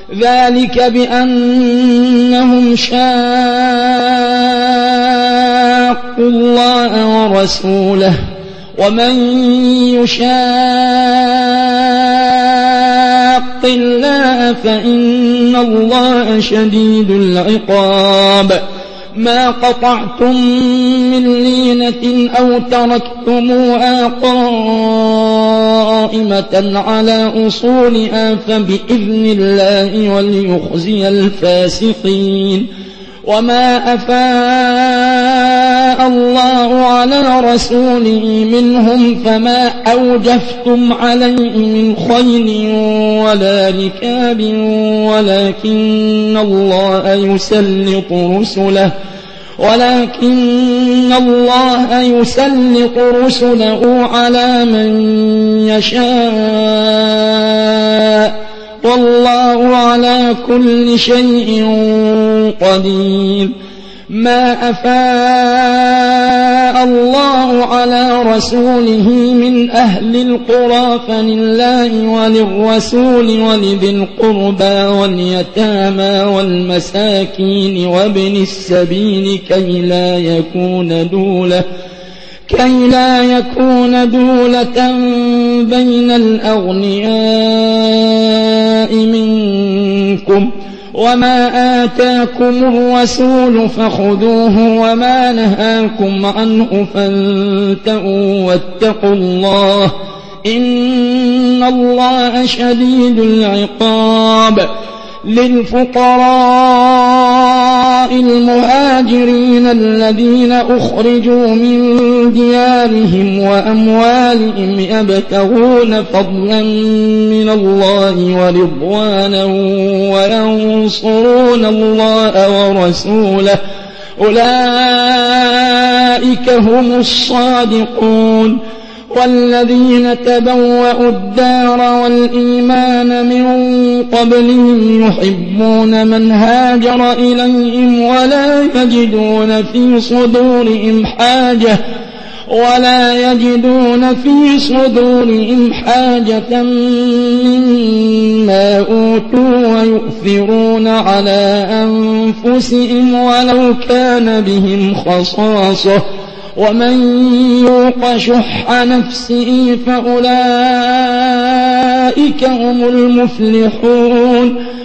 ذلك بأنهم شاقوا الله ورسوله ومن يشاق الله فإن الله شديد العقاب ما قطعتم من لينة أو تركتموها قائمة على أصولها فبإذن الله وليخزي الفاسقين وما أفاء الله على رسوله منهم فما أوجفتم عليه من خيل ولا ركاب ولكن الله يسلط رسله على من يشاء والله على كل شيء قدير ما أفاء الله على رسوله من أهل القرى فلله وللرسول ولذي القربى واليتامى والمساكين وابن السبيل كي لا يكون دولة بين الأغنياء منكم وما آتاكم الرسول فخذوه وما نهاكم عنه فانتهوا واتقوا الله إن الله شديد العقاب للفقراء المهاجرين الذين أخرجوا من ديارهم وأموالهم يبتغون فضلا من الله ورضوانا وينصرون الله ورسوله أولئك هم الصادقون والذين تبوأوا الدار والإيمان من قبلهم يحبون من هاجر إليهم ولا يجدون في صدورهم حاجة مما أوتوا ويؤثرون على أنفسهم ولو كان بهم خصاصة ومن يوق شح نفسه فأولئك هم المفلحون